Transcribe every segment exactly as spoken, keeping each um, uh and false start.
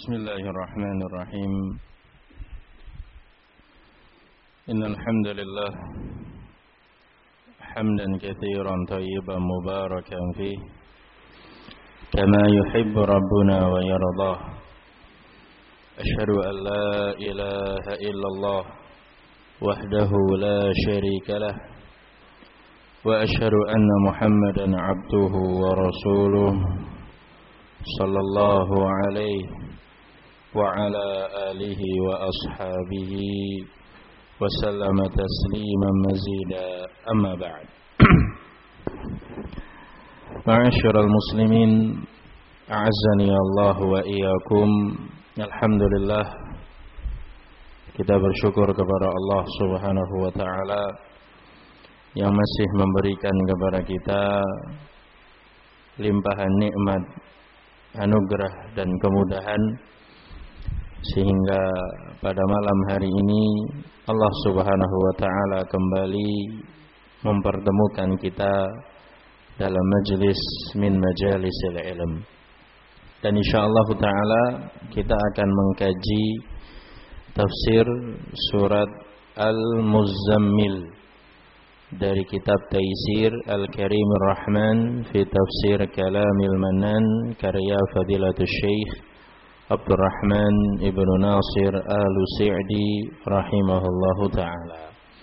Bismillahirrahmanirrahim. Innal hamdalillah hamdan katsiran thayyiban mubarakan fihi kama yuhibbu rabbuna wa yardah. Asyhadu an la ilaha illallah wahdahu la syarika lah wa asyhadu anna Muhammadan abduhu wa rasuluh sallallahu alaihi wa ala alihi wa ashabihi wa sallama tasliman mazida, amma ba'd. Ma'asyiral muslimin, a'azzani Allah wa iyyakum. Alhamdulillah, kita bersyukur kepada Allah Subhanahu wa taala yang masih memberikan kepada kita limpahan nikmat, anugerah dan kemudahan, sehingga pada malam hari ini Allah Subhanahu wa taala kembali mempertemukan kita dalam majlis min majalisil ilm. Dan insyaallah taala kita akan mengkaji tafsir surat Al-Muzammil dari kitab Taisir Al-Karimur Rahman fi Tafsir Kalamil Mannan karya Fadilatul Syekh Abdurrahman Ibnu Nasir Al-Sa'di rahimahullahu taala.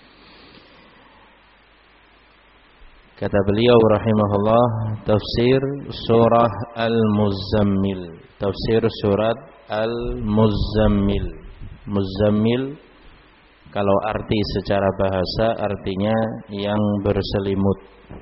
Kata beliau rahimahullah, tafsir surah Al-Muzammil, tafsir surat Al-Muzammil. Muzammil kalau arti secara bahasa artinya yang berselimut.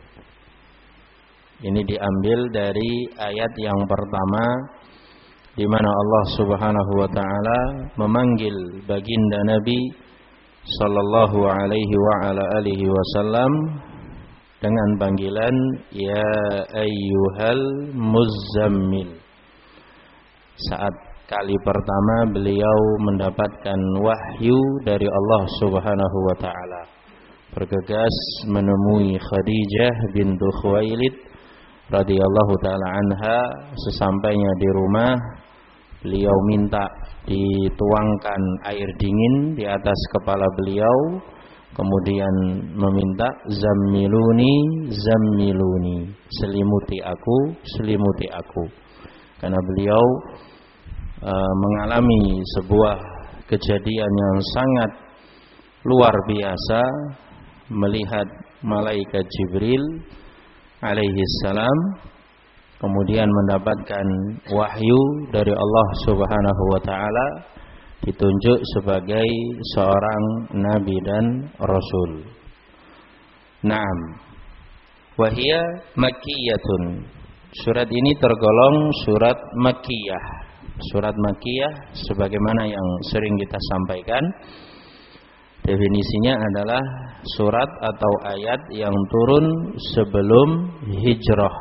Ini diambil dari ayat yang pertama di mana Allah Subhanahu wa taala memanggil baginda Nabi sallallahu alaihi wa ala alihi wasallam dengan panggilan ya ayyuhal muzammil. Saat kali pertama beliau mendapatkan wahyu dari Allah Subhanahu wa taala, bergegas menemui Khadijah bintu Khuwailid radhiyallahu taala anha. Sesampainya di rumah, beliau minta dituangkan air dingin di atas kepala beliau, kemudian meminta zammiluni zammiluni, selimuti aku selimuti aku, karena beliau mengalami sebuah kejadian yang sangat luar biasa, melihat malaikat Jibril alaihi salam, kemudian mendapatkan wahyu dari Allah Subhanahu wa taala, ditunjuk sebagai seorang nabi dan rasul. Naam. Wa hiya makkiyatun. Surat ini tergolong surat makkiyah. Surat Makkiyah sebagaimana yang sering kita sampaikan, definisinya adalah surat atau ayat yang turun sebelum hijrah.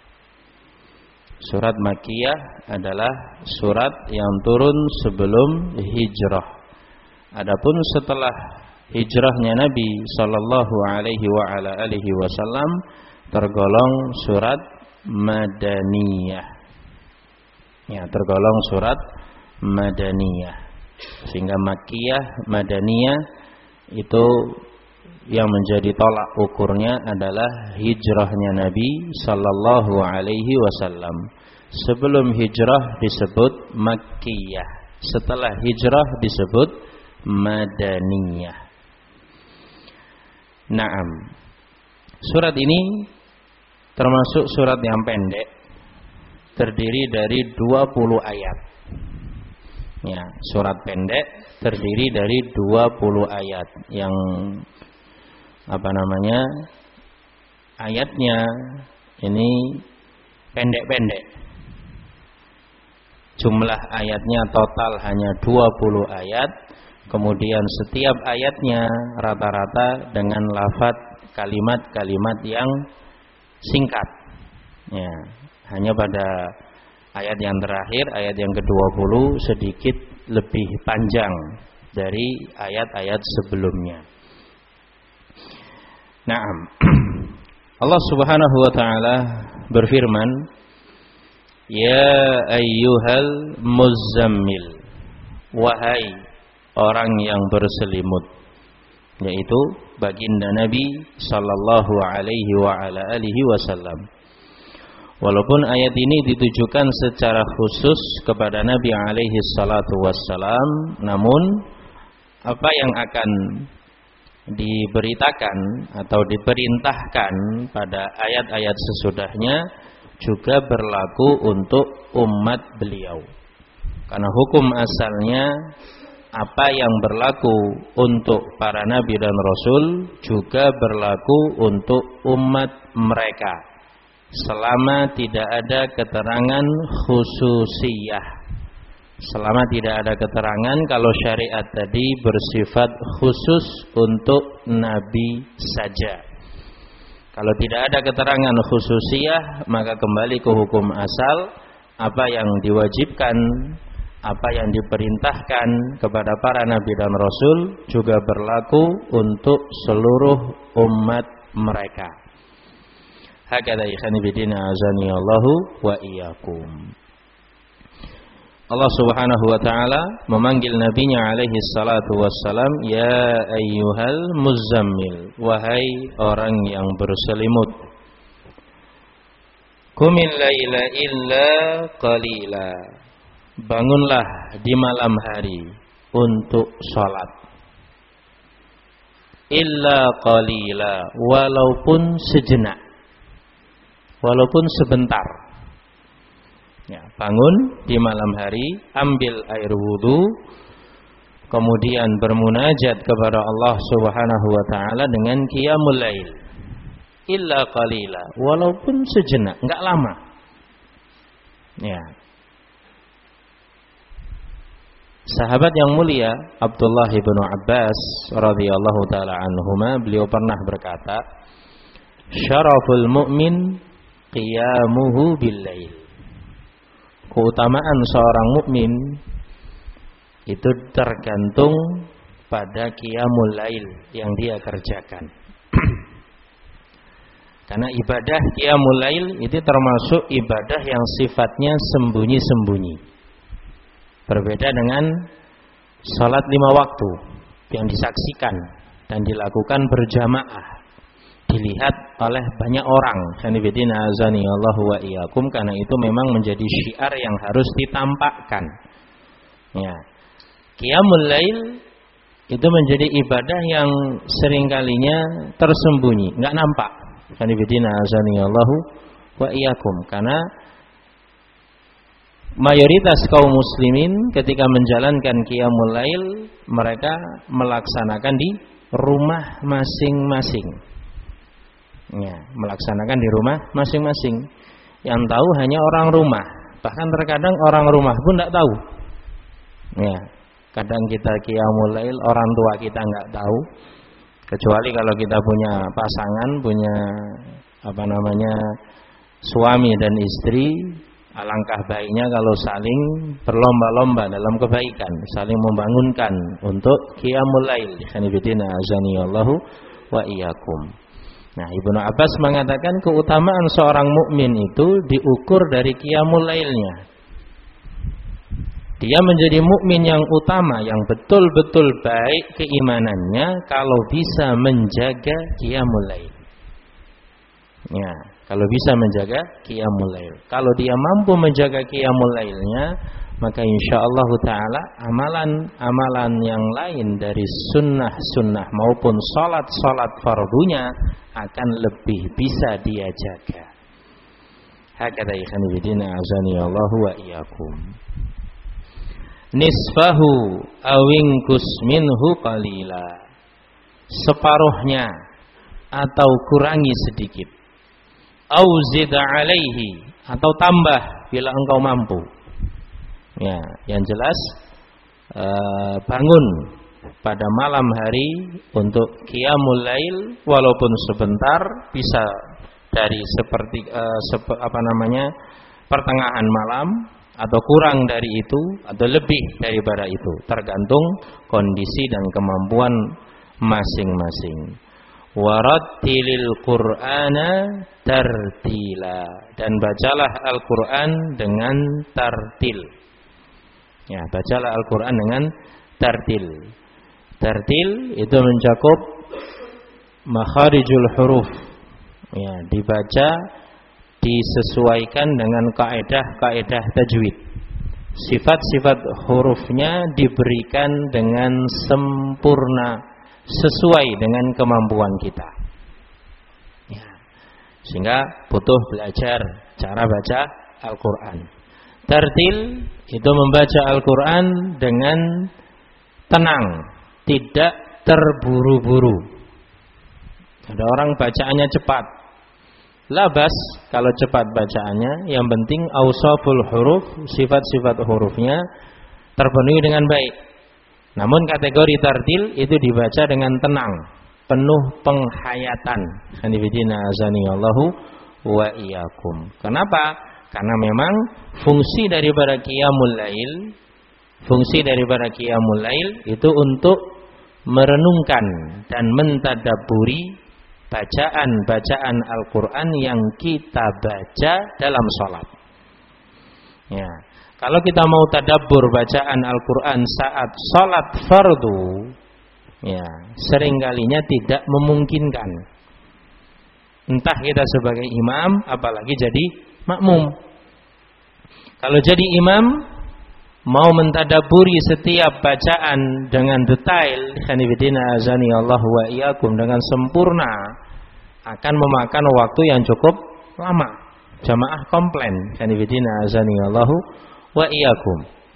Surat Makkiyah adalah surat yang turun sebelum hijrah. Adapun setelah hijrahnya Nabi sallallahu alaihi wa ala alihi wasallam tergolong surat Madaniyah. Ya, tergolong surat Madaniyah. Sehingga Makkiyah, Madaniyah itu yang menjadi tolak ukurnya adalah hijrahnya Nabi sallallahu alaihi wasallam. Sebelum hijrah disebut Makkiyah, setelah hijrah disebut Madaniyah. Naam. Surat ini termasuk surat yang pendek, terdiri dari dua puluh ayat. Ya, surat pendek terdiri dari dua puluh ayat yang apa namanya? Ayatnya ini pendek-pendek. Jumlah ayatnya total hanya dua puluh ayat. Kemudian setiap ayatnya rata-rata dengan lafaz kalimat-kalimat yang singkat. Ya. Hanya pada ayat yang terakhir, ayat yang kedua puluh sedikit lebih panjang dari ayat-ayat sebelumnya. Naam. Allah Subhanahu wa taala berfirman, Ya ayyuhal muzammil, wahai orang yang berselimut, yaitu baginda Nabi sallallahu alaihi wa ala alihi wasallam. Walaupun ayat ini ditujukan secara khusus kepada Nabi alaihi salatu wassalam, namun apa yang akan diberitakan atau diperintahkan pada ayat-ayat sesudahnya juga berlaku untuk umat beliau. Karena hukum asalnya apa yang berlaku untuk para nabi dan rasul juga berlaku untuk umat mereka, selama tidak ada keterangan khususiyah. Selama tidak ada keterangan kalau syariat tadi bersifat khusus untuk nabi saja. Kalau tidak ada keterangan khususiyah, maka kembali ke hukum asal. Apa yang diwajibkan, apa yang diperintahkan kepada para nabi dan rasul juga berlaku untuk seluruh umat mereka. Hakadha ikhani bidina azani Allahu wa iyyakum. Allah Subhanahu wa taala memanggil nabinya alaihi salatu wassalam, ya ayyuhal muzammil, wahai orang yang berselimut. Qumil laila illa qalila, bangunlah di malam hari untuk salat. Illa qalila, walaupun sejenak, walaupun sebentar. Ya, bangun di malam hari, ambil air wudu, kemudian bermunajat kepada Allah Subhanahu wa taala dengan qiyamul lail. Illa qalila, walaupun sejenak, enggak lama. Ya. Sahabat yang mulia Abdullah bin Abbas radhiyallahu taala anhuma, beliau pernah berkata, "Syaraful mu'min qiyamuhu bil lail." Keutamaan seorang mukmin itu tergantung pada qiyamul lail yang dia kerjakan. Karena ibadah qiyamul lail itu termasuk ibadah yang sifatnya sembunyi-sembunyi. Berbeda dengan salat lima waktu yang disaksikan dan dilakukan berjamaah, dilihat oleh banyak orang. Hanifidina azani Allahu wa iyyakum, karena itu memang menjadi syiar yang harus ditampakkan. Ya. Qiyamul lail itu menjadi ibadah yang seringkalinya tersembunyi, enggak nampak. Hanifidina azani Allahu wa iyyakum, karena mayoritas kaum muslimin ketika menjalankan qiyamul lail, mereka melaksanakan di rumah masing-masing. Ya, melaksanakan di rumah masing-masing. Yang tahu hanya orang rumah. Bahkan terkadang orang rumah pun tidak tahu. Ya, kadang kita qiyamul lail, orang tua kita nggak tahu. Kecuali kalau kita punya pasangan, punya apa namanya suami dan istri, alangkah baiknya kalau saling berlomba-lomba dalam kebaikan, saling membangunkan untuk qiyamul lail. Hanifidina azani Allahu wa iyyakum. Nah, Ibnu Abbas mengatakan keutamaan seorang mukmin itu diukur dari qiyamul lailnya. Dia menjadi mukmin yang utama, yang betul-betul baik keimanannya kalau bisa menjaga qiyamul lail. Ya, kalau bisa menjaga qiyamul lail. Kalau dia mampu menjaga qiyamul lailnya, maka insyaallah taala amalan-amalan yang lain dari sunnah-sunnah maupun salat-salat fardunya akan lebih bisa dia jaga. Hakadha ikhwan fillah azani Allahu wa iyyakum. Nisfahu awingkus minhu qalila, separuhnya atau kurangi sedikit. Au zid alaihi, atau tambah bila engkau mampu. Ya, yang jelas uh, bangun pada malam hari untuk qiyamul lail walaupun sebentar, bisa dari seperti uh, sepe, apa namanya pertengahan malam atau kurang dari itu atau lebih daripada itu, tergantung kondisi dan kemampuan masing-masing. warattilil Qur'ana tartila, dan bacalah Al-Qur'an dengan tartil. Ya, bacalah Al-Qur'an dengan tartil. Tartil itu mencakup makharijul huruf. Ya, dibaca disesuaikan dengan kaidah-kaidah tajwid. Sifat-sifat hurufnya diberikan dengan sempurna sesuai dengan kemampuan kita. Ya, sehingga butuh belajar cara baca Al-Qur'an. Tartil itu membaca Al-Qur'an dengan tenang, tidak terburu-buru. Ada orang bacaannya cepat. Labas kalau cepat bacaannya, yang penting ausaful huruf, sifat-sifat hurufnya terpenuhi dengan baik. Namun kategori tartil itu dibaca dengan tenang, penuh penghayatan. Hanifidina azanillahu wa iyyakum. Kenapa? Karena memang fungsi daripada qiyamul lail, fungsi daripada qiyamul lail itu untuk merenungkan dan mentadabburi bacaan-bacaan Al-Qur'an yang kita baca dalam sholat. Ya, kalau kita mau tadabbur bacaan Al-Qur'an saat sholat fardu, ya, seringkalinya tidak memungkinkan. Entah kita sebagai imam, apalagi jadi makmum. Kalau jadi imam, mau mentadabburi setiap bacaan dengan detail, hanifidina azani Allah wa iyyakum, dengan sempurna, akan memakan waktu yang cukup lama. Jamaah komplain, hanifidina azani Allah wa iyyakum.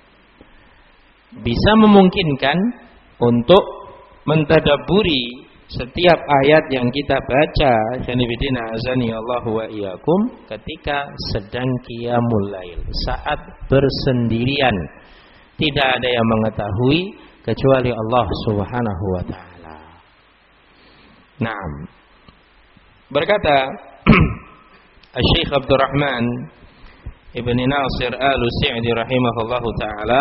Bisa memungkinkan untuk mentadabburi setiap ayat yang kita baca, hanifidina azani Allah wa iyyakum, ketika sedang qiyamul lail, saat bersendirian, tidak ada yang mengetahui kecuali Allah Subhanahu wa taala. Naam. Berkata Syekh Abdurrahman Ibn Nasir Al-Sa'di rahimahullahu taala,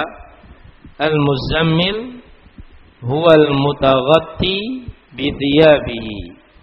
al-muzammil huwal mutaghatti bidhiyabihi.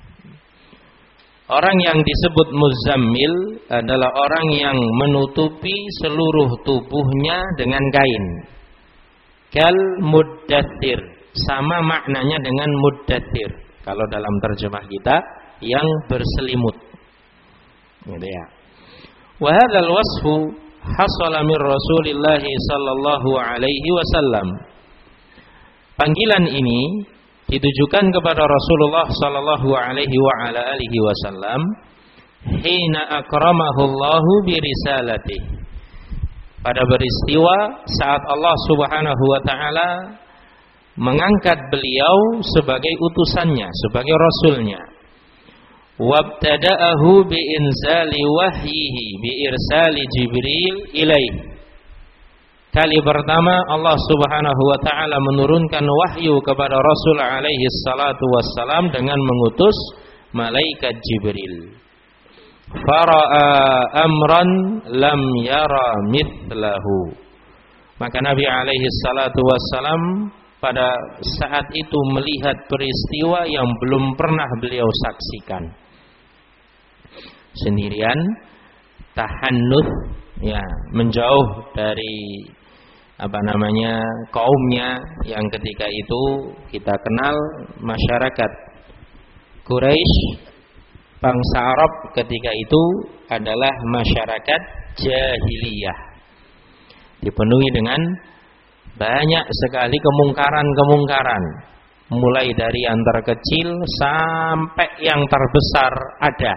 Orang yang disebut muzammil adalah orang yang menutupi seluruh tubuhnya dengan kain. Kal muddathir, sama maknanya dengan muddathir kalau dalam terjemah kita, yang berselimut. Gitu ya. Wa hadzal wasfu hasala min Rasulillah sallallahu alaihi wasallam. Panggilan ini ditujukan kepada Rasulullah sallallahu alaihi wa ala alihi wasallam hina akramahu Allahu bi risalatihi, pada peristiwa saat Allah Subhanahu wa taala mengangkat beliau sebagai utusannya, sebagai rasulnya. Wabtada'ahu bi inzali wahyihi bi irsali Jibril ilaihi. Kali pertama Allah Subhanahu wa taala menurunkan wahyu kepada Rasul alaihi salatu wassalam dengan mengutus malaikat Jibril. Fara'a amran lam yara mithlahu. Maka Nabi alaihi salatu wassalam pada saat itu melihat peristiwa yang belum pernah beliau saksikan. Sendirian, tahannuth, ya, menjauh dari apa namanya kaumnya yang ketika itu kita kenal masyarakat Quraisy, bangsa Arab ketika itu adalah masyarakat jahiliyah, dipenuhi dengan banyak sekali kemungkaran-kemungkaran, mulai dari yang terkecil sampai yang terbesar ada.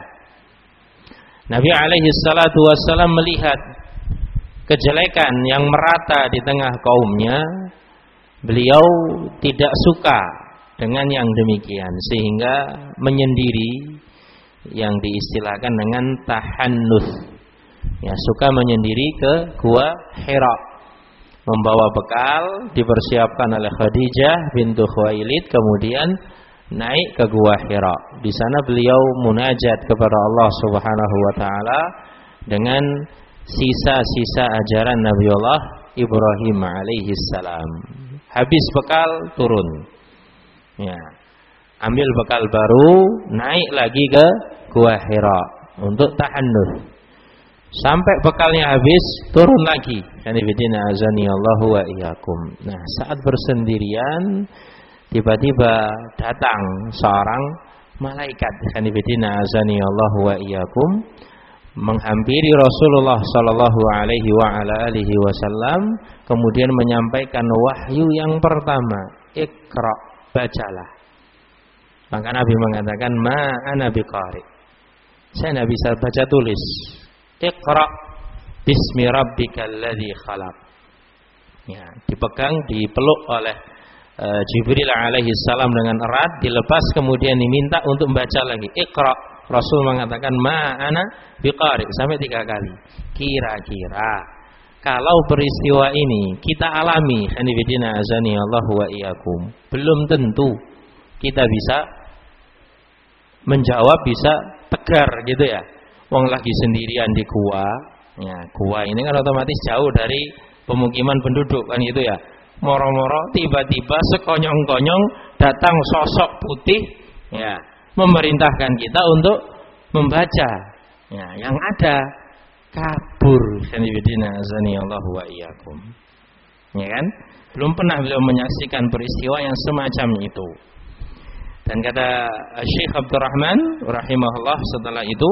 Nabi alaihi salatu wassalam melihat kejelekan yang merata di tengah kaumnya, beliau tidak suka dengan yang demikian, sehingga menyendiri, yang diistilahkan dengan tahannuth, ya, suka menyendiri ke gua Hira, membawa bekal dipersiapkan oleh Khadijah bintu Khuwailid, kemudian naik ke gua Hira. Di sana beliau munajat kepada Allah Subhanahu wa taala dengan sisa-sisa ajaran Nabiullah Ibrahim alaihi salam. Habis bekal turun. Ya. ambil bekal baru, naik lagi ke Gua Hira untuk tahannus. Sampai bekalnya habis, turun lagi. Kanibidina azani Allahu wa iyyakum. Nah, saat bersendirian tiba-tiba datang seorang malaikat. Kanibidina azani Allahu wa iyyakum, menghampiri Rasulullah sallallahu alaihi wa ala alihi wasallam, kemudian menyampaikan wahyu yang pertama, Iqra, bacalah. Maka Nabi mengatakan, ma ana biqari, saya tidak bisa baca tulis. Iqra bismi rabbikal ladzi khalaq. Ya, dipegang, dipeluk oleh uh, Jibril alaihi salam dengan erat, dilepas kemudian diminta untuk membaca lagi. Iqra. Rasul mengatakan ma ana biqari sampai tiga kali. Kira-kira kalau peristiwa ini kita alami, hanifidina azani Allah wa iyyakum, belum tentu kita bisa menjawab, bisa tegar gitu ya. Wong lagi sendirian di gua, ya gua ini kan otomatis jauh dari pemukiman penduduk kan gitu ya. Moro-moro tiba-tiba sekonyong-konyong datang sosok putih, ya, memerintahkan kita untuk membaca. Ya, yang ada kabur. Sanibidina azani Allah wa iyyakum. Ya kan? Belum pernah beliau menyaksikan peristiwa yang semacam itu. Dan kata Syekh Abdurrahman rahimahullah setelah itu,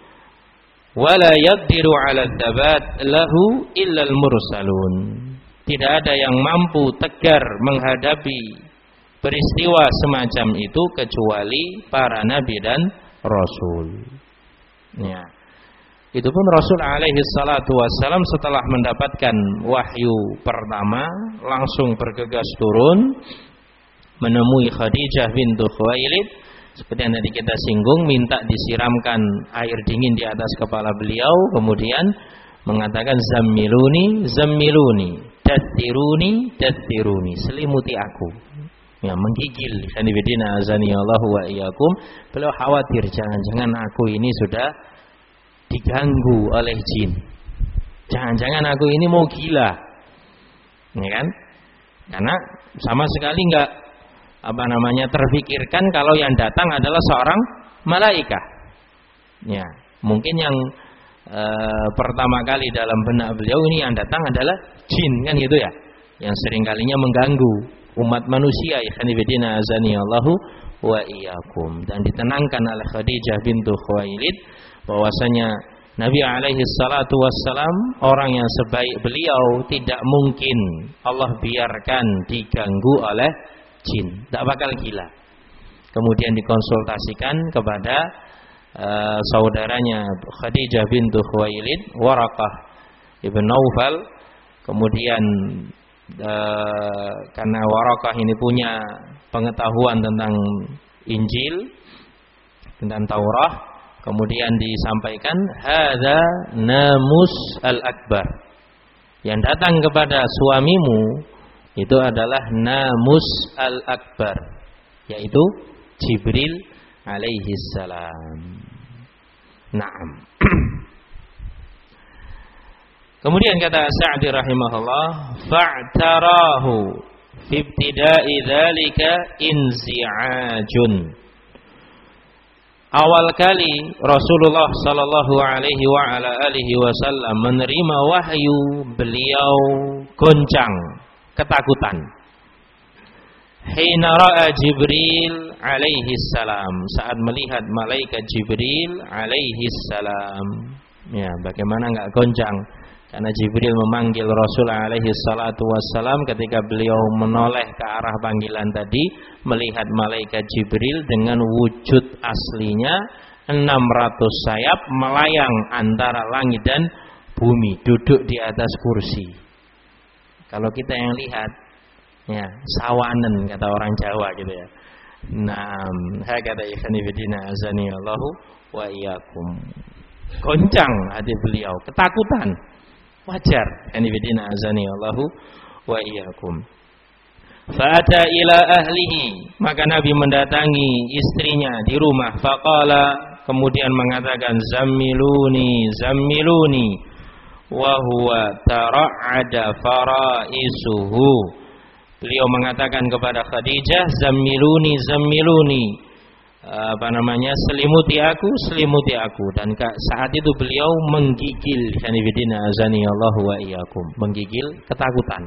wala yaqdiru 'ala ad-dabat lahu illa al-mursalun. Tidak ada yang mampu tegar menghadapi peristiwa semacam itu kecuali para nabi dan rasul. Ya. Itu pun Rasul alaihi salatu wassalam setelah mendapatkan wahyu pertama langsung bergegas turun menemui Khadijah bintu Khuwailid, seperti yang tadi kita singgung, minta disiramkan air dingin di atas kepala beliau, kemudian mengatakan zammiluni zammiluni dathiruni dathiruni, selimuti aku. Ya, menggigil. Kanibidina azani Allahu wa iyyakum. Beliau khawatir jangan-jangan aku ini sudah diganggu oleh jin. Jangan-jangan aku ini mau gila. Ya kan? Karena sama sekali enggak apa namanya terfikirkan kalau yang datang adalah seorang malaikat. Ya, mungkin yang e, pertama kali dalam benak beliau ini yang datang adalah jin kan gitu ya. Yang seringkalinya mengganggu umat manusia, ikhwanifidina azani Allahu wa iyyakum. Dan ditenangkan oleh Khadijah bintu Khuwailid bahwasanya Nabi alaihi salatu wassalam orang yang sebaik beliau tidak mungkin Allah biarkan diganggu oleh jin, tak bakal gila. Kemudian dikonsultasikan kepada uh, saudaranya Khadijah bintu Khuwailid, Waraqah ibn Naufal. Kemudian uh, karena Waraqah ini punya pengetahuan tentang Injil, tentang Taurat, kemudian disampaikan hadza namus al-akbar. Yang datang kepada suamimu itu adalah namus al-akbar, yaitu Jibril alaihi salam. Naam. Kemudian kata Sa'di rahimahullah, fa'tarahu fi ibtida'i dzalika inzi'ajun. Awal kali Rasulullah sallallahu alaihi wa ala alihi wasallam menerima wahyu, beliau goncang, ketakutan. Hina ra'a Jibril alaihi salam, saat melihat malaikat Jibril alaihi salam. Ya, bagaimana enggak goncang? Karena Jibril memanggil Rasul alaihi salatu wassalam, ketika beliau menoleh ke arah panggilan tadi, melihat malaikat Jibril dengan wujud aslinya enam ratus sayap melayang antara langit dan bumi, duduk di atas kursi. Kalau kita yang lihat, ya sawanen kata orang Jawa gitu ya. Naam, hakata ikhwanifidina azani Allahu wa iyyakum. Goncang hati beliau, ketakutan. Wajar, ikhwanifidina azani Allahu wa iyyakum. Fa'ata ila ahlihi, maka Nabi mendatangi istrinya di rumah. Faqala, kemudian mengatakan zammiluni zammiluni wa huwa tara'ada faraisuhu Beliau mengatakan kepada Khadijah, "Zammiluni, zammiluni." Apa namanya? Selimuti aku, selimuti aku. Dan saat itu beliau menggigil, sanibidina azani Allah wa iyyakum, menggigil ketakutan.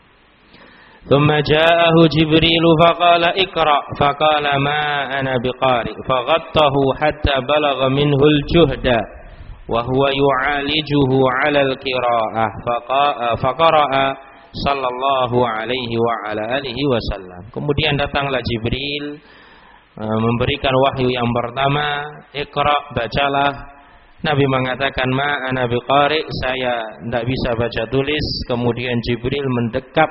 Thumma ja'ahu Jibril faqala iqra, faqala ma ana biqari, faghattahu hatta balagha minhu al-juhda wa huwa yu'alijuhu 'ala al-qira'ah, faqara'a sallallahu alaihi wa ala alihi wasallam. Kemudian datanglah Jibril memberikan wahyu yang pertama, iqra, bacalah. Nabi mengatakan, ma ana biqari, saya tidak bisa baca tulis. Kemudian Jibril mendekap,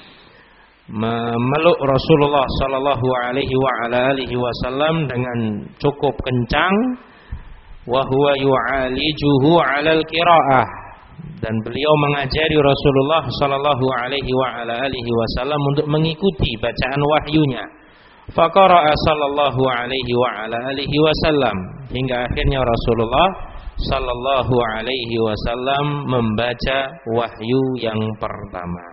memeluk Rasulullah sallallahu alaihi wa ala alihi wasallam dengan cukup kencang, wa huwa yu'alijuhu 'alal qiraah, dan beliau mengajari Rasulullah sallallahu alaihi wa ala alihi wasallam untuk mengikuti bacaan wahyunya. Faqara'a sallallahu alaihi wa ala alihi wasallam, hingga akhirnya Rasulullah sallallahu alaihi wasallam membaca wahyu yang pertama.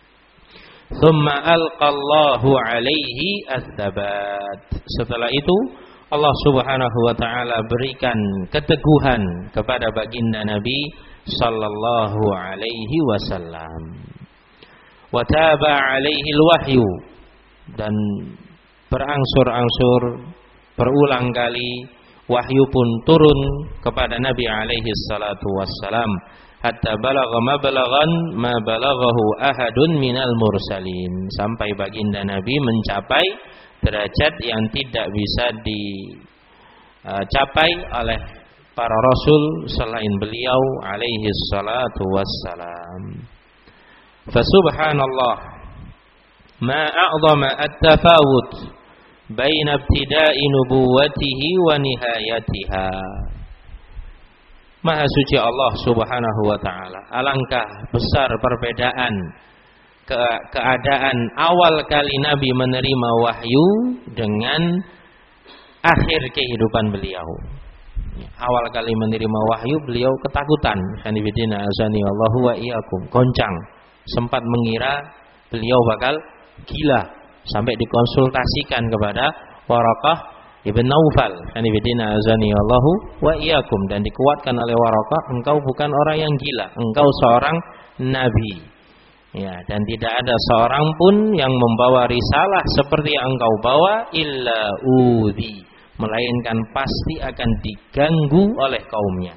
Thumma alqallahu alaihi ats-tsabat. Setelah itu Allah Subhanahu wa taala berikan keteguhan kepada baginda Nabi sallallahu alaihi wasallam. Wa taba alaihi alwahyu, dan berangsur-angsur berulang kali wahyu pun turun kepada Nabi alaihi salatu wassalam, hatta balagha mabalaghan ma balaghahu ahadun minal mursalin, sampai baginda Nabi mencapai derajat yang tidak bisa dicapai oleh para rasul selain beliau alaihi salatu wassalam. Fa subhanallah ma a'zama at-tafawut baina ibtida'i nubuwwatihi wa nihayatiha. Maha suci Allah Subhanahu wa taala, alangkah besar perbedaan ke keadaan awal kali Nabi menerima wahyu dengan akhir kehidupan beliau. Awal kali menerima wahyu beliau ketakutan, sanibidina azani Allahu wa iyyakum, goncang, sempat mengira beliau bakal gila, sampai dikonsultasikan kepada Waraqah Ibn Naufal, sanibidina azani Allahu wa iyyakum, dan dikuatkan oleh Waraqah, engkau bukan orang yang gila, engkau seorang nabi. Ya, dan tidak ada seorang pun yang membawa risalah seperti yang engkau bawa illa udhi, melainkan pasti akan diganggu oleh kaumnya.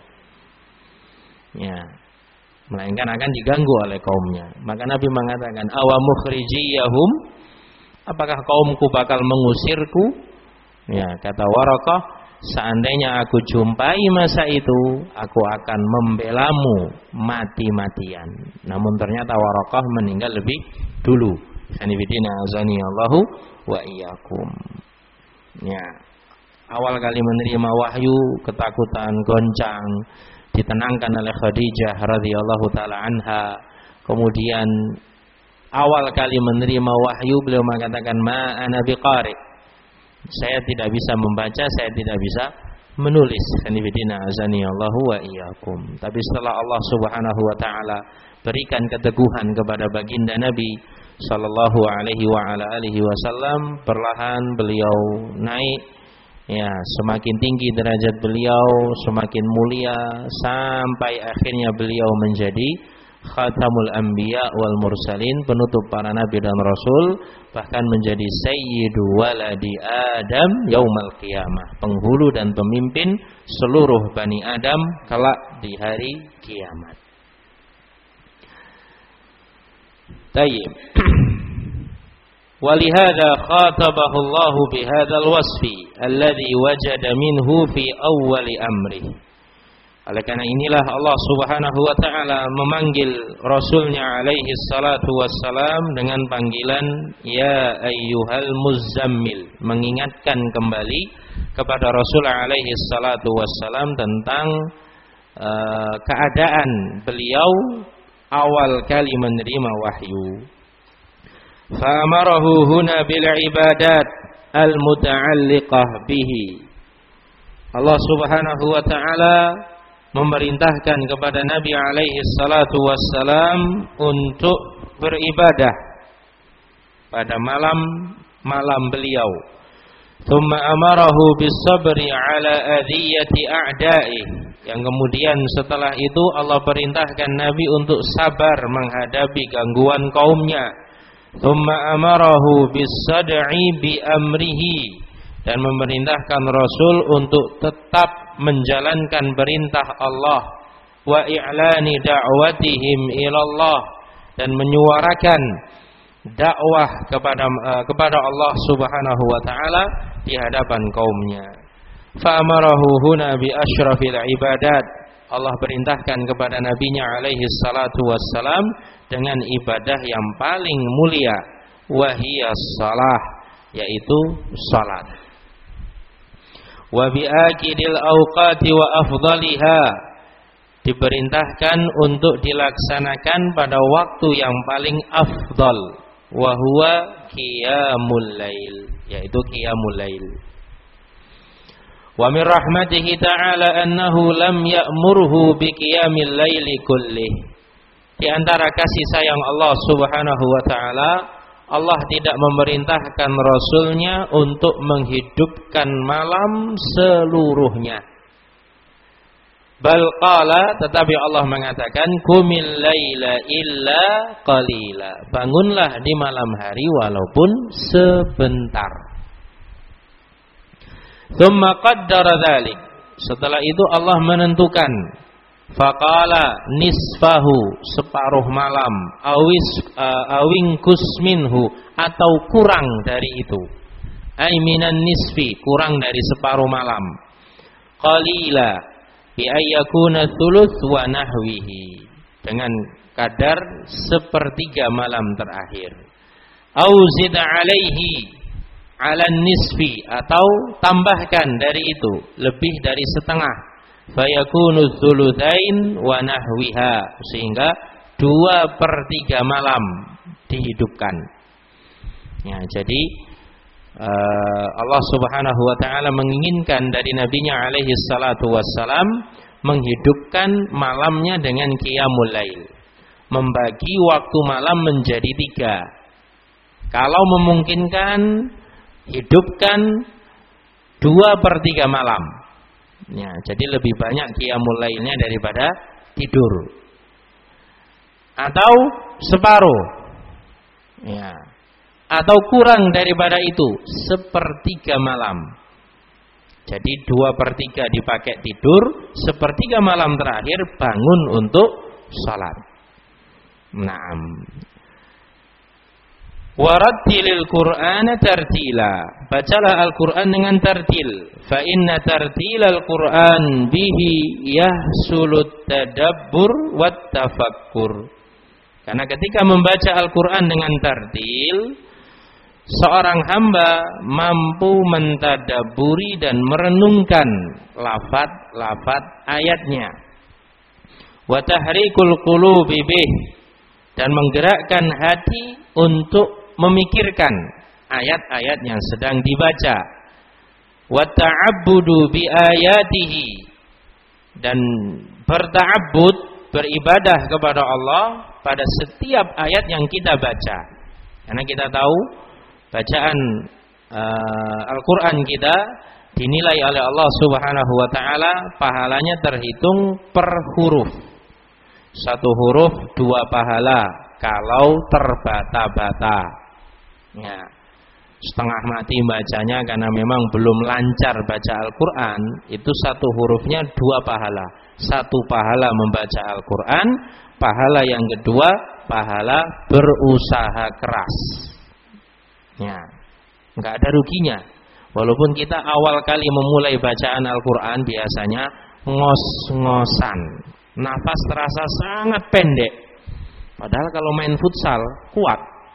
Ya, melainkan akan diganggu oleh kaumnya. Maka Nabi mengatakan, awa mukhrijiyahum, apakah kaumku bakal mengusirku? Ya, kata Waraqah, seandainya aku jumpai masa itu, aku akan membelamu mati-matian. Namun ternyata Waraqah meninggal lebih dulu. Sanibidina azani Allahu wa iyyakum. Ya, awal kali menerima wahyu, ketakutan, goncang, ditenangkan oleh Khadijah radhiyallahu taala anha. Kemudian awal kali menerima wahyu beliau mengatakan, ma ana biqari, saya tidak bisa membaca, saya tidak bisa menulis. Sanibidina azani Allahu wa iyyakum. Tapi setelah Allah Subhanahu wa taala berikan keteguhan kepada baginda Nabi sallallahu alaihi wa ala alihi wasallam, perlahan beliau naik, ya, semakin tinggi derajat beliau, semakin mulia, sampai akhirnya beliau menjadi khatamul anbiya wal mursalin, penutup para nabi dan rasul, bahkan menjadi sayyidu waladi Adam yaumal qiyamah, penghulu dan pemimpin seluruh Bani Adam kelak di hari kiamat. Tayyib. Walihada khatabahu Allah bihadzal wasfi alladhi wajada minhu fi awwali amri. Oleh karena inilah Allah Subhanahu wa taala memanggil Rasulnya alaihi salatu wassalam dengan panggilan ya ayyuhal muzammil, mengingatkan kembali kepada Rasul alaihi salatu wassalam tentang uh, keadaan beliau awal kali menerima wahyu. Fa'amarahu huna bil ibadat al muta'alliqah bihi. Allah Subhanahu wa taala memerintahkan kepada Nabi alaihi salatu wassalam untuk beribadah pada malam malam beliau. Thumma amarahu bis-sabri ala adhiyati a'da'i. Yang kemudian setelah itu Allah perintahkan Nabi untuk sabar menghadapi gangguan kaumnya. Thumma amarahu bis-sad'i bi amrihi, dan memerintahkan Rasul untuk tetap menjalankan perintah Allah, wa i'lani da'watihim ilallah, dan menyuarakan dakwah kepada uh, kepada Allah Subhanahu wa taala di hadapan kaumnya. Fa amarahu huna bi asyrafil ibadat. Allah perintahkan kepada nabinya alaihi salatu wassalam dengan ibadah yang paling mulia, wa hiya shalah, yaitu salat. Wa bi akidil awqati wa afdaliha, diperintahkan untuk dilaksanakan pada waktu yang paling afdal, wa huwa qiyamul lail, yaitu qiyamul lail. Wa min rahmatihi ta'ala annahu lam ya'murhu bi qiyamil laili kullih. Di antara kasih sayang Allah Subhanahu wa taala, Allah tidak memerintahkan Rasulnya untuk menghidupkan malam seluruhnya. Bal qala, tetapi Allah mengatakan qumil laila illa qalila, bangunlah di malam hari walaupun sebentar. Tsumma qaddara dzalik, setelah itu Allah menentukan, faqala nisfahu, separuh malam, awis uh, awingkus minhu, atau kurang dari itu, ay minan nisfi, kurang dari separuh malam, qalila bi ayyakuna thuluth wa nahwihi, dengan kadar sepertiga malam terakhir, au zid alaihi ala nisfi, atau tambahkan dari itu lebih dari setengah, fayakunu thulutsain wa nahwiha, sehingga dua per tiga malam dihidupkan. Ya, jadi uh, Allah Subhanahu wa taala menginginkan dari nabinya alaihi salatu wassalam menghidupkan malamnya dengan qiyamul lail, membagi waktu malam menjadi tiga. Kalau memungkinkan, hidupkan dua per tiga malam. Ya, jadi lebih banyak qiyamul lailnya daripada tidur. Atau separuh. Ya. Atau kurang daripada itu, sepertiga malam. Jadi dua per tiga dipakai tidur, sepertiga malam terakhir bangun untuk salat. Naam. Warattilil Qur'ana tartila, bacalah Al-Qur'an dengan tartil. Fa inna tartilal Qur'an bihi yahsulut tadabbur wat tafakkur. Karena ketika membaca Al-Qur'an dengan tartil, seorang hamba mampu mentadabburi dan merenungkan lafaz-lafaz ayatnya. Wa tahrikul qulubi bih, dan menggerakkan hati untuk memikirkan ayat-ayat yang sedang dibaca. Wa ta'abbudu bi ayatihi, dan berta'abbud, beribadah kepada Allah pada setiap ayat yang kita baca. Karena kita tahu bacaan uh, Al-Qur'an kita dinilai oleh Allah Subhanahu wa taala pahalanya terhitung per huruf. Satu huruf dua pahala kalau terbata-bata. Ya, setengah mati bacanya karena memang belum lancar baca Al-Qur'an, itu satu hurufnya dua pahala. Satu pahala membaca Al-Qur'an, pahala yang kedua pahala berusaha keras. Ya, enggak ada ruginya. Walaupun kita awal kali memulai bacaan Al-Qur'an biasanya ngos-ngosan, nafas terasa sangat pendek. Padahal kalau main futsal kuat.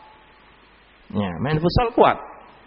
Ya, main futsal kuat.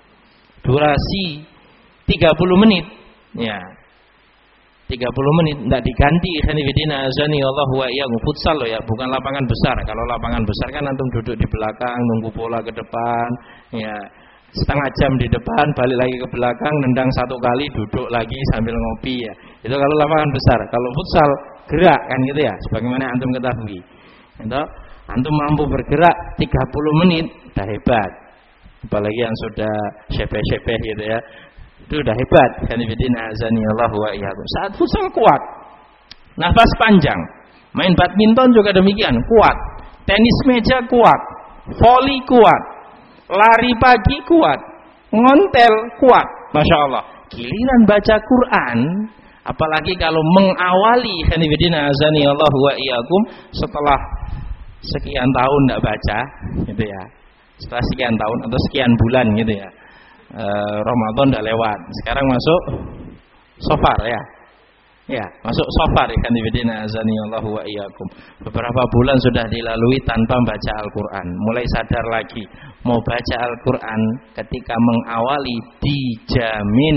Durasi tiga puluh menit. Ya. tiga puluh menit enggak diganti, khanifidina azani Allah wa iyyakum, futsal loh ya, bukan lapangan besar. Kalau lapangan besar kan antum duduk di belakang nunggu bola ke depan, ya. Setengah jam di depan, balik lagi ke belakang, nendang satu kali, duduk lagi sambil ngopi ya. Itu kalau lapangan besar. Kalau futsal gerak kan gitu ya, sebagaimana antum ketahui. Itu antum mampu bergerak tiga puluh menit, dah hebat. Apalagi yang sudah syepeh-syepeh gitu ya. Itu udah hebat. Kanibidina azani Allah wa iyyakum. Saat futsal kuat. Nafas panjang. Main badminton juga demikian, kuat. Tenis meja kuat. Voli kuat. Lari pagi kuat. Ngontel kuat. Masya Allah. Giliran baca Quran, apalagi kalau mengawali kanibidina azani Allah wa iyyakum setelah sekian tahun tidak baca, gitu ya. Setelah sekian tahun atau sekian bulan gitu ya. E, Ramadan udah lewat. Sekarang masuk Safar ya. Ya, masuk Safar ikan ibadina azani Allah wa iyyakum. Beberapa bulan sudah dilalui tanpa baca Al-Qur'an. Mulai sadar lagi mau baca Al-Qur'an, ketika mengawali dijamin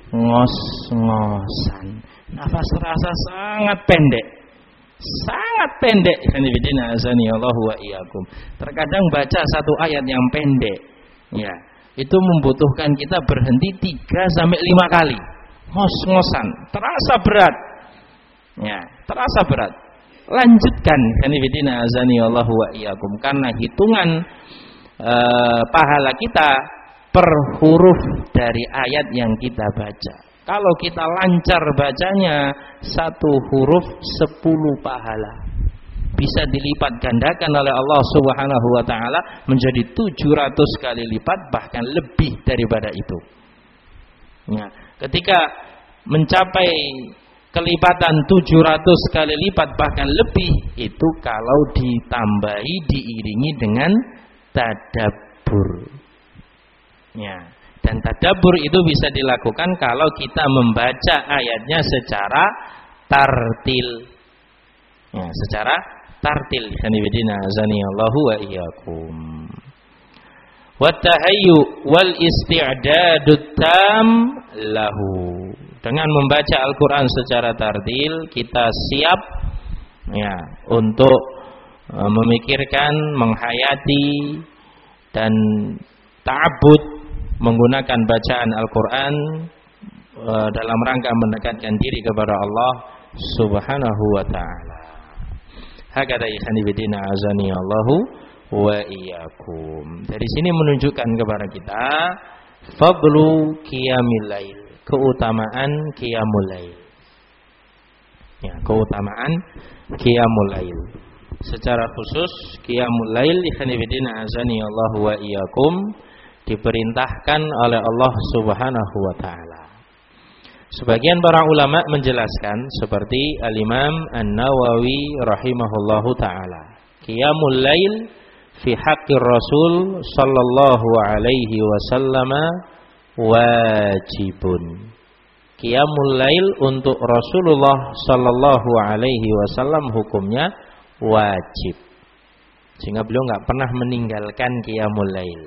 ngos-ngosan. Nafas terasa sangat pendek. Sangat pendek ikan ibadina azani Allah wa iyyakum. Terkadang baca satu ayat yang pendek, ya, itu membutuhkan kita berhenti tiga sampai lima kali. Ngos-ngosan, terasa berat. Ya, terasa berat. Lanjutkan kanibidina azani Allah wa iyyakum, karena hitungan e, pahala kita per huruf dari ayat yang kita baca. Kalau kita lancar bacanya, satu huruf sepuluh pahala. Bisa dilipat gandakan oleh Allah Subhanahu wa taala menjadi tujuh ratus kali lipat, bahkan lebih daripada itu. Ya, ketika mencapai kelipatan tujuh ratus kali lipat bahkan lebih, itu kalau ditambahi diiringi dengan tadabbur. Ya, dan tadabbur itu bisa dilakukan kalau kita membaca ayatnya secara tartil. Ya, secara tartil. Kanibidina azani Allahu wa iyyakum. Wattahayyu wal isti'dadut tam lahu. Dengan membaca Al-Qur'an secara tartil, kita siap ya untuk e, memikirkan, menghayati dan ta'abbud menggunakan bacaan Al-Qur'an e, dalam rangka mendekatkan diri kepada Allah Subhanahu wa taala. Hakada ikhwanibidina azani Allahu wa iyyakum. Dari sini menunjukkan kepada kita fadlu qiyamil lail, keutamaan qiyamul lail. Ya, keutamaan qiyamul lail. Secara khusus qiyamul lail ikhwanibidina azani Allahu wa iyyakum diperintahkan oleh Allah Subhanahu wa taala. Sebagian para ulama menjelaskan seperti Al-Imam An-Nawawi rahimahullahu taala, qiyamul lail fi haqqir Rasul sallallahu alaihi wasallam wajibun. Qiyamul lail untuk Rasulullah sallallahu alaihi wasallam hukumnya wajib. Sehingga beliau enggak pernah meninggalkan qiyamul lail.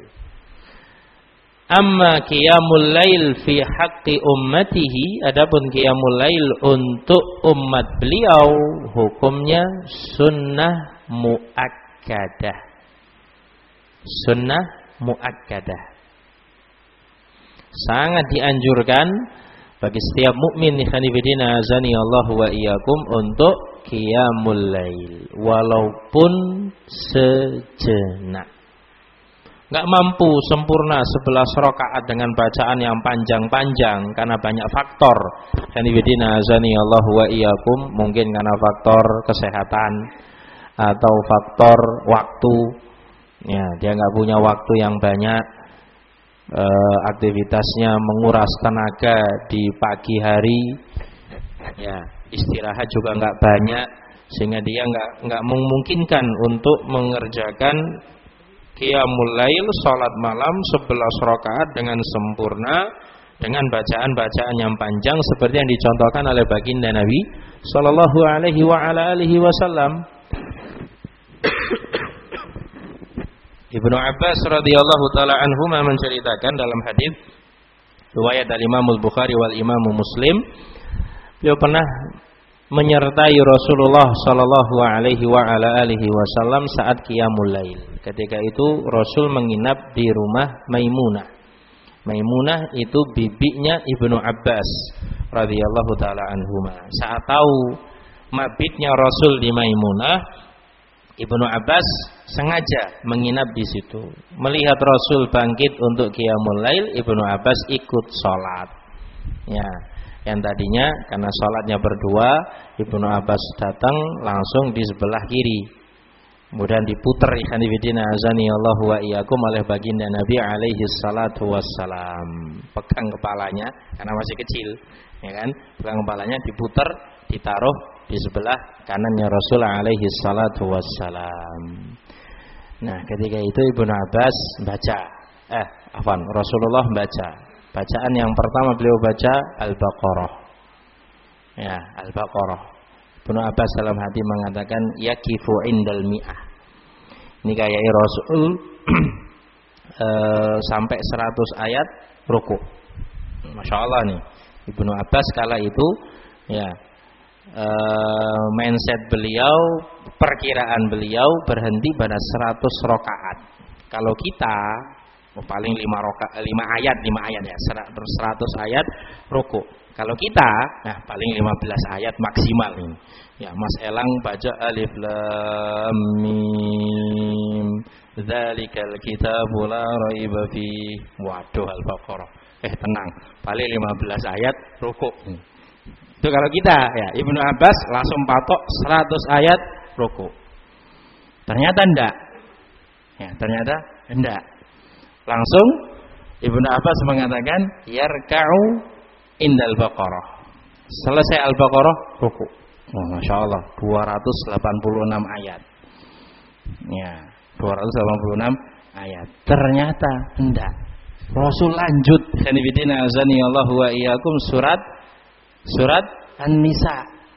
Amma qiyamul lail fi haqqi ummatihi, adapun qiyamul lail untuk umat beliau hukumnya sunnah muakkadah. Sunnah muakkadah. Sangat dianjurkan bagi setiap mukmin ikhwanifidina azani Allah wa iyyakum untuk qiyamul lail walaupun sejenak. Enggak mampu sempurna sebelas rakaat dengan bacaan yang panjang-panjang karena banyak faktor. Ikhwanifidina azani Allah wa iyyakum, mungkin karena faktor kesehatan atau faktor waktu. Ya, dia enggak punya waktu yang banyak. E, aktivitasnya menguras tenaga di pagi hari, ya istirahat juga nggak banyak, sehingga dia nggak nggak memungkinkan untuk mengerjakan qiyamul lail, salat malam sebelas rakaat dengan sempurna dengan bacaan-bacaan yang panjang seperti yang dicontohkan oleh baginda Nabi sallallahu alaihi wa ala alihi wasallam. Ibnu Abbas radhiyallahu taala anhuma menceritakan dalam hadis riwayat al-Imam al-Bukhari wal Imam Muslim, beliau pernah menyertai Rasulullah sallallahu alaihi wa ala alihi wasallam saat qiyamul lail. Ketika itu Rasul menginap di rumah Maimunah. Maimunah itu bibinya Ibnu Abbas radhiyallahu taala anhuma. Saat tahu mabitnya Rasul di Maimunah, Ibnu Abbas sengaja menginap di situ. Melihat Rasul bangkit untuk qiyamul lail, Ibnu Abbas ikut sholat. Ya, yang tadinya karena sholatnya berdua, Ibnu Abbas datang langsung di sebelah kiri. Kemudian diputar ikhwan fillah azani Allah wa iyyakum oleh baginda Nabi alaihi salatu wassalam. Pegang kepalanya karena masih kecil, ya kan? Pegang kepalanya diputar, ditaruh di sebelah kanannya Rasul alaihi salatu wassalam. Nah, ketika itu Ibnu Abbas baca, eh, afwan, Rasulullah baca. Bacaan yang pertama beliau baca Al-Baqarah. Ya, Al-Baqarah. Ibnu Abbas dalam hati mengatakan yakifu indal mi'ah. Ini kayak Rasul e, sampai seratus ayat ruku. Masya Allah nih. Ibnu Abbas kala itu ya e, mindset beliau, perkiraan beliau berhenti pada seratus rakaat. Kalau kita paling lima rakaat, lima ayat, lima ayat ya, seratus ayat ruku. Kalau kita, nah paling lima belas ayat maksimal ini. Ya, Mas Elang baca alif lam mim. Dzalikal kitabu la raiba fi. Waduh, Al-Baqarah. Eh tenang, paling lima belas ayat rukuk. Itu kalau kita, ya Ibnu Abbas langsung patok seratus ayat rukuk. Ternyata enggak. Ya, ternyata enggak. Langsung Ibnu Abbas mengatakan yarka'u indal Baqarah. Selesai Al-Baqarah ruku. Oh, Masya Allah, dua ratus delapan puluh enam ayat. Ya, dua ratus delapan puluh enam ayat. Ternyata enggak. Rasul lanjut. Khanifidina azani Allah wa iyyakum surat surat An-Nisa.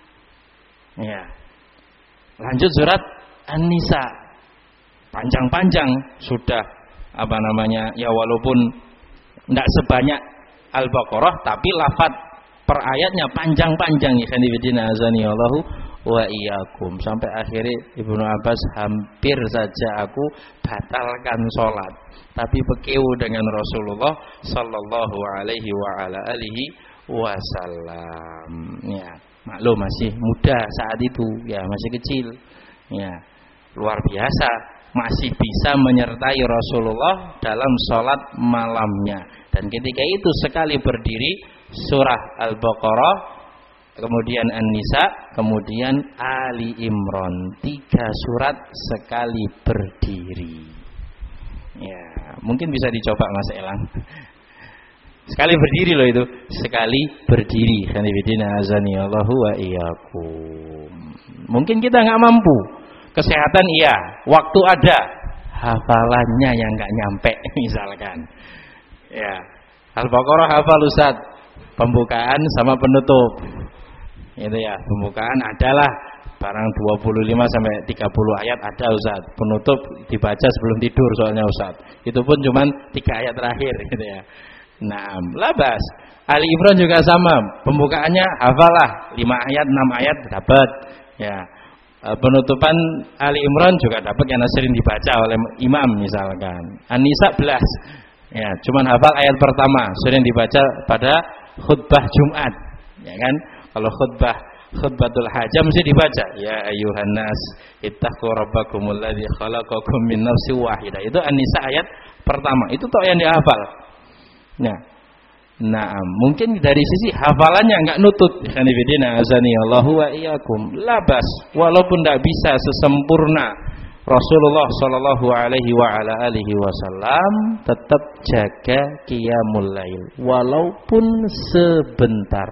Ya. Lanjut surat An-Nisa. Panjang-panjang sudah apa namanya? Ya walaupun enggak sebanyak Al-Baqarah tapi lafaz per ayatnya panjang-panjang ya khanifidina azani Allahu wa iyyakum. Sampai akhirnya Ibnu Abbas hampir saja aku batalkan sholat, tapi bekeu dengan Rasulullah sallallahu alaihi wa ala alihi wasallam. Ya, maklum masih muda saat itu, ya masih kecil. Ya, luar biasa masih bisa menyertai Rasulullah dalam sholat malamnya. Dan ketika itu sekali berdiri surah Al-Baqarah, kemudian An-Nisa, kemudian Ali Imran, tiga surat sekali berdiri. Ya, mungkin bisa dicoba Mas Elang. Sekali berdiri loh itu, sekali berdiri. Khanifidina azani Allahu wa iyyakum. Mungkin kita nggak mampu. Kesehatan iya, waktu ada, hafalannya yang nggak nyampe misalkan. Ya, Al-Baqarah hafal Ustaz, pembukaan sama penutup. Itu ya, pembukaan adalah barang dua puluh lima sampai tiga puluh ayat ada Ustaz. Penutup dibaca sebelum tidur soalnya Ustaz. Itu pun cuma tiga ayat terakhir gitu ya. Nah, labas. Ali Imran juga sama, pembukaannya hafalah lima ayat, enam ayat dapat. Ya. Penutupan Ali Imran juga dapat karena sering dibaca oleh imam misalkan. An-Nisa belas. Ya, cuman hafal ayat pertama, sering dibaca pada khutbah Jumat, ya kan? Kalau khutbah khutbatul hajah mesti dibaca, ya ayyuhan nas ittaqu rabbakumul ladzi khalaqakum min nafsin wahidah. Itu An-Nisa ayat pertama. Itu tok yang dihafal. Nah, nah, mungkin dari sisi hafalannya enggak nutut. Khanifidina azani Allahu wa iyyakum. Labas, walaupun tidak bisa sesempurna Rasulullah sallallahu alaihi wa ala alihi wasallam, tetap jaga qiyamul lail walaupun sebentar.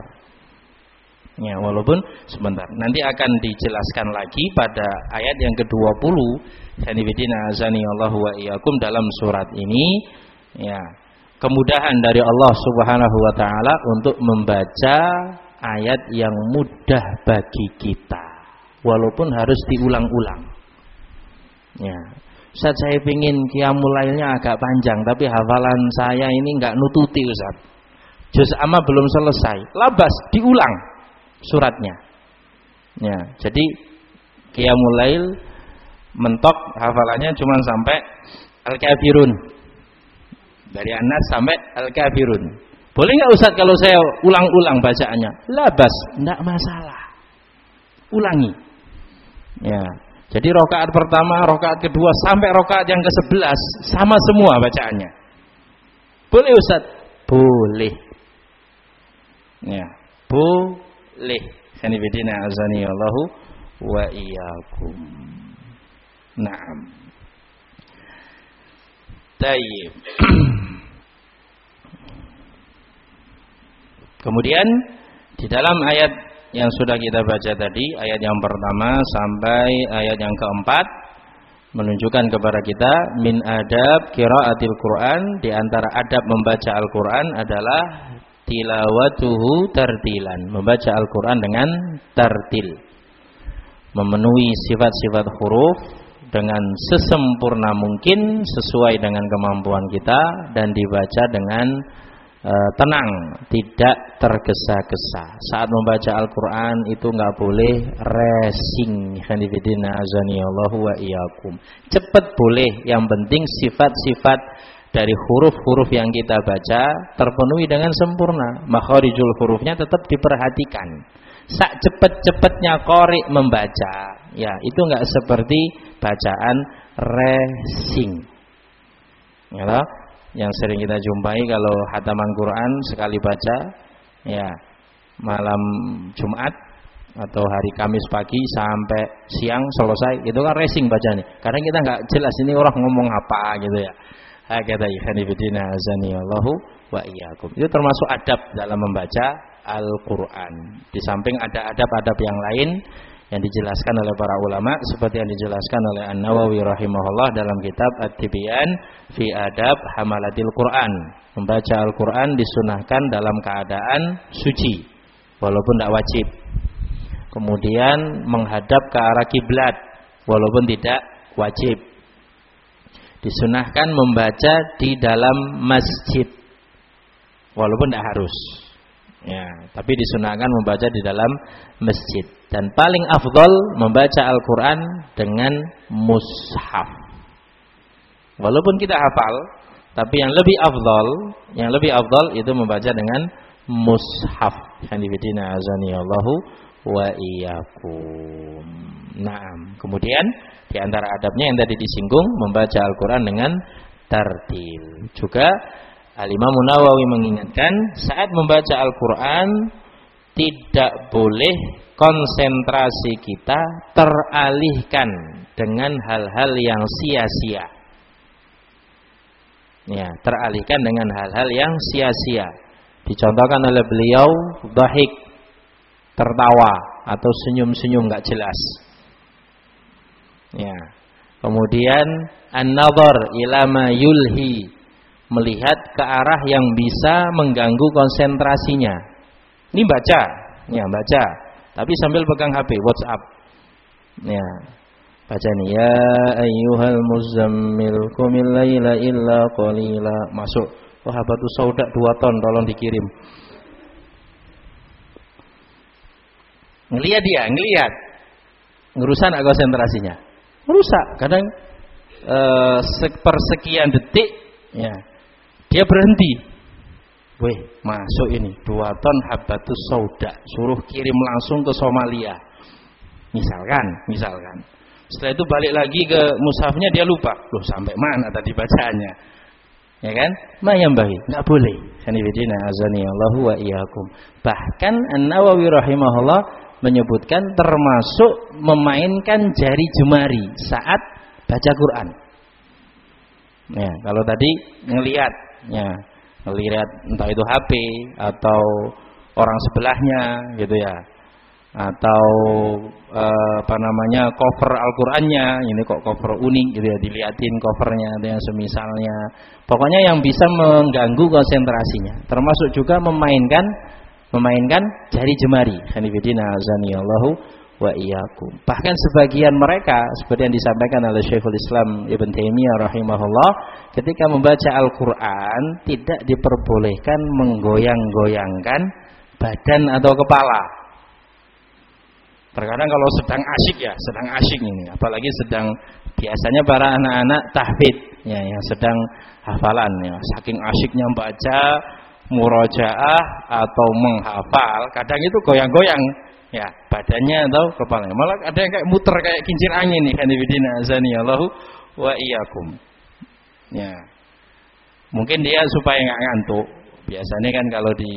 Ya, walaupun sebentar. Nanti akan dijelaskan lagi pada ayat yang kedua puluh. Khanifidina azani Allahu wa iyyakum dalam surat ini, ya. Kemudahan dari Allah Subhanahu wa taala untuk membaca ayat yang mudah bagi kita walaupun harus diulang-ulang. Ya. Ustaz, saya pingin qiyamul lailnya agak panjang tapi hafalan saya ini enggak nututi Ustaz. Juz amma belum selesai. Labas diulang suratnya. Ya, jadi qiyamul lail mentok hafalannya cuma sampai Al-Kafirun. Dari An-Nas sampai Al-Kafirun. Boleh enggak Ustaz kalau saya ulang-ulang bacaannya? Labas, enggak masalah. Ulangi. Ya. Jadi rakaat pertama, rakaat kedua sampai rakaat yang ke sebelas sama semua bacaannya. Boleh Ustaz? Boleh. Ya, boleh. Sanibidina azani Allahu wa iyyakum. Naam. Tayyib. Kemudian di dalam ayat yang sudah kita baca tadi, ayat yang pertama sampai ayat yang keempat, menunjukkan kepada kita min adab qiraatil Quran, di antara adab membaca Al-Quran adalah tilawatuhu tartilan, membaca Al-Quran dengan tartil, memenuhi sifat-sifat huruf dengan sesempurna mungkin sesuai dengan kemampuan kita, dan dibaca dengan uh, tenang, tidak tergesa-gesa. Saat membaca Al-Quran itu nggak boleh racing. Khanifidina azani Allahu wa iyyakum. Cepat boleh, yang penting sifat-sifat dari huruf-huruf yang kita baca terpenuhi dengan sempurna. Makharijul hurufnya tetap diperhatikan. Sak cepet-cepetnya qari membaca, ya itu enggak seperti bacaan racing. Ya, yang sering kita jumpai kalau khataman Quran sekali baca, ya malam Jumat atau hari Kamis pagi sampai siang selesai, itu kan racing bacanya. Karena kita enggak jelas ini orang ngomong apa gitu ya. Hakata ikhwanifidina azani Allahu wa iyyakum. Itu termasuk adab dalam membaca Al-Quran. Di samping ada adab-adab yang lain yang dijelaskan oleh para ulama, seperti yang dijelaskan oleh An-Nawawi rahimahullah dalam kitab At-Tibyan fi Adab Hamalatil Quran. Membaca Al-Quran disunahkan dalam keadaan suci, walaupun tidak wajib. Kemudian menghadap ke arah kiblat, walaupun tidak wajib. Disunahkan membaca di dalam masjid, walaupun tidak harus. Ya, tapi disunahkan membaca di dalam masjid. Dan paling afdol membaca Al-Quran dengan mushaf. Walaupun kita hafal, tapi yang lebih afdol, yang lebih afdol itu membaca dengan mushaf. Hanifidina azani Allahu wa iyyakum. Naam. Kemudian di antara adabnya yang tadi disinggung, membaca Al-Quran dengan tartil. Juga Al-Imam Nawawi mengingatkan, saat membaca Al-Quran tidak boleh konsentrasi kita teralihkan dengan hal-hal yang sia-sia. Ya, teralihkan dengan hal-hal yang sia-sia. Dicontohkan oleh beliau, dhahik, tertawa atau senyum-senyum enggak jelas. Ya. Kemudian an-nadhar ila ma yulhi, melihat ke arah yang bisa mengganggu konsentrasinya. Ini baca, ya baca, tapi sambil pegang H P, WhatsApp. Ya. Baca nih, ya ayyuhal muzammil qumil laila illa qalila. Masuk. Oh, habatus sauda dua ton tolong dikirim. Ngelihat dia, ngelihat. Ngerusak enggak konsentrasinya? Merusak. Kadang eh, sepersekian detik, ya. Dia berhenti. Weh, masuk ini dua ton habatus sauda, suruh kirim langsung ke Somalia. Misalkan, misalkan. Setelah itu balik lagi ke mushafnya, dia lupa. Loh, sampai mana tadi bacaannya? Ya kan? Ma yang baik, enggak boleh. Sanibidina azani Allahu wa iyyakum. Bahkan An-Nawawi rahimahullah menyebutkan termasuk memainkan jari jemari saat baca Quran. Ya, kalau tadi ngelihat, ya, ngelihat entah itu H P atau orang sebelahnya gitu ya, atau eh, apa namanya cover Al-Qur'annya, ini kok cover unik gitu ya, dilihatin covernya atau yang semisalnya. Pokoknya yang bisa mengganggu konsentrasinya, termasuk juga memainkan memainkan jari jemari. Hanifidina azani Allahu wa iyyakum. Bahkan sebagian mereka, seperti yang disampaikan oleh Syekhul Islam Ibn Taimiyah rahimahullah, ketika membaca Al-Quran tidak diperbolehkan menggoyang-goyangkan badan atau kepala. Terkadang kalau sedang asyik ya, sedang asyik ini, apalagi sedang biasanya para anak-anak tahfidz ya, yang sedang hafalan ya, saking asyiknya membaca murojaah atau menghafal, kadang itu goyang-goyang Ya, badannya atau kepalanya. Malah ada yang kayak muter kayak kincir angin nih, kanibidina azani Allahu wa iyyakum. Ya. Mungkin dia supaya nggak ngantuk. Biasanya kan kalau di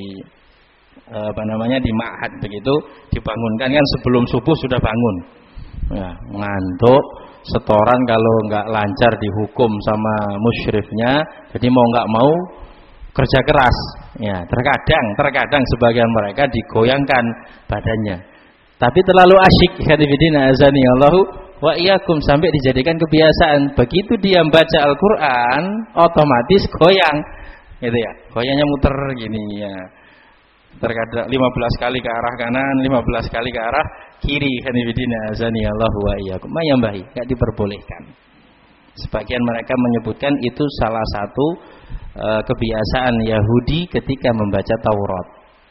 apa namanya di ma'had begitu dibangunkan kan sebelum subuh sudah bangun. Ya, ngantuk, setoran kalau nggak lancar dihukum sama musyrifnya, jadi mau nggak mau kerja keras. Ya, terkadang terkadang sebagian mereka digoyangkan badannya. Tapi terlalu asyik hadifidina azani Allahu wa iyyakum sampai dijadikan kebiasaan. Begitu dia membaca Al-Qur'an otomatis goyang. Gitu ya. Goyangnya muter gini ya. Terkadang lima belas kali ke arah kanan, lima belas kali ke arah kiri hadifidina azani Allahu wa iyyakum. Mayambahi, enggak diperbolehkan. Sebagian mereka menyebutkan itu salah satu uh, kebiasaan Yahudi ketika membaca Taurat.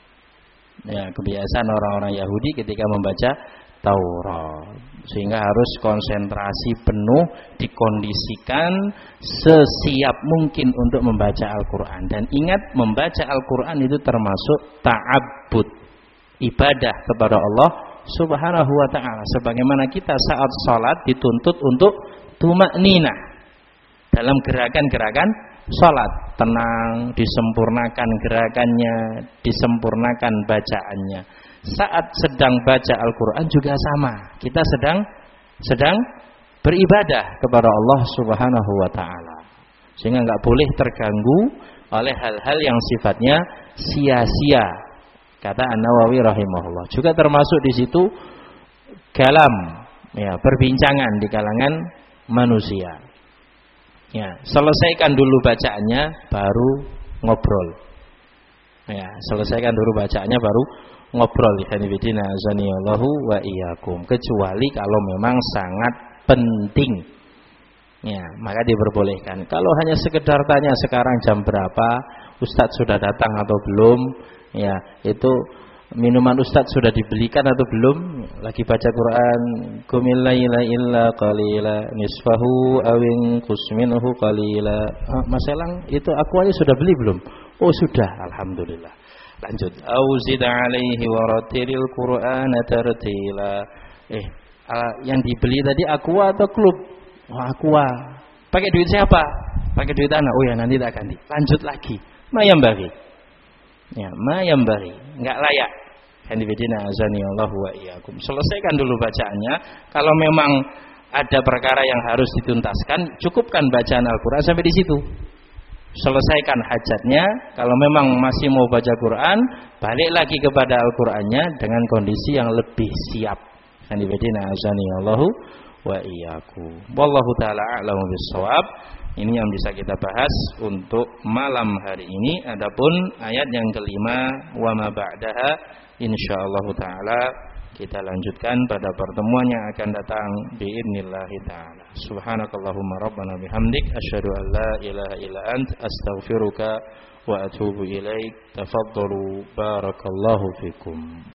Ya, kebiasaan orang-orang Yahudi ketika membaca Taurat. Sehingga harus konsentrasi penuh, dikondisikan sesiap mungkin untuk membaca Al-Qur'an. Dan ingat, membaca Al-Qur'an itu termasuk ta'abbud, ibadah kepada Allah Subhanahu wa taala. Sebagaimana kita saat salat dituntut untuk tumakninah dalam gerakan-gerakan salat, tenang, disempurnakan gerakannya, disempurnakan bacaannya. Saat sedang baca Al-Qur'an juga sama. Kita sedang sedang beribadah kepada Allah Subhanahu wa taala. Sehingga enggak boleh terganggu oleh hal-hal yang sifatnya sia-sia. Kata An-Nawawi rahimahullah. Juga termasuk di situ kalam, ya, perbincangan di kalangan manusia. Ya, selesaikan dulu bacaannya baru ngobrol. Ya, selesaikan dulu bacaannya baru ngobrol. Ikhwanifidina azanillahu wa iyyakum. Kecuali kalau memang sangat penting. Ya, maka diperbolehkan. Kalau hanya sekedar tanya sekarang jam berapa, Ustadz sudah datang atau belum? Ya, itu minuman Ustadz sudah dibelikan atau belum? Lagi baca Quran, qumil laila illa qalila nisfahu awin qusminhu qalila. Ah, Mas Elang, itu aku aja sudah beli belum? Oh, sudah, alhamdulillah. Lanjut. Auzid alaihi waratilil Qur'ana tartila. Eh, uh, yang dibeli tadi Aqua atau Klub? Oh, Aqua. Pakai duit siapa? Pakai duit anak. Oh ya, nanti tak ganti. Lanjut lagi. Mayam bagi. Ya, mayam bagi. Enggak layak. Handibidina azani Allah wa iyyakum. Selesaikan dulu bacaannya. Kalau memang ada perkara yang harus dituntaskan, cukupkan bacaan Al-Qur'an sampai di situ. Selesaikan hajatnya. Kalau memang masih mau baca Quran, balik lagi kepada Al-Qur'annya dengan kondisi yang lebih siap. Handibidina azani Allahu wa iyyakum. Wallahu taala a'lamu bissawab. Ini yang bisa kita bahas untuk malam hari ini. Adapun ayat yang kelima, wa ma ba'daha, insyaallah taala kita lanjutkan pada pertemuan yang akan datang biidznillah taala. Subhanakallahumma rabbana bihamdik asyhadu an la ilaha illa ant astaghfiruka wa atubu ilaik. Tafaddalu barakallahu fikum.